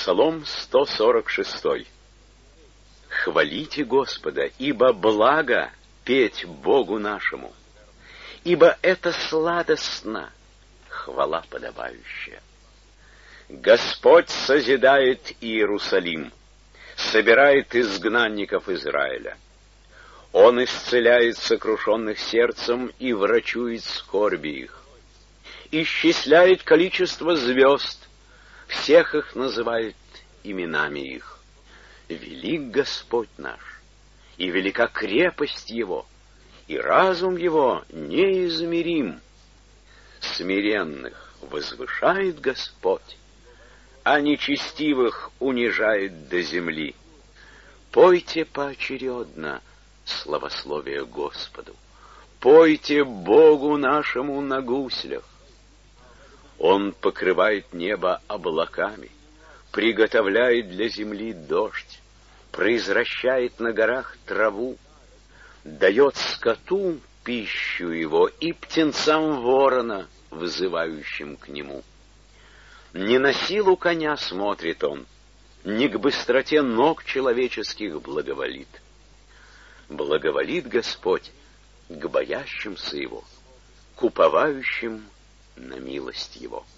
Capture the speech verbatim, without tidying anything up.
Псалом сто сорок шесть. Хвалите Господа, ибо благо петь Богу нашему, ибо это сладостно, хвала подобающая. Господь созидает Иерусалим, собирает изгнанников Израиля. Он исцеляет сокрушенных сердцем и врачует скорби их. Исчисляет количество звезд, всех их называет именами их. Велик Господь наш, и велика крепость Его, и разум Его неизмерим. Смиренных возвышает Господь, а нечестивых унижает до земли. Пойте поочередно славословие Господу, пойте Богу нашему на гуслях. Он покрывает небо облаками, приготовляет для земли дождь, произвращает на горах траву, дает скоту пищу его и птенцам ворона, вызывающим к нему. Не на силу коня смотрит он, не к быстроте ног человеческих благоволит. Благоволит Господь к боящимся Его, к уповающим на милость Его.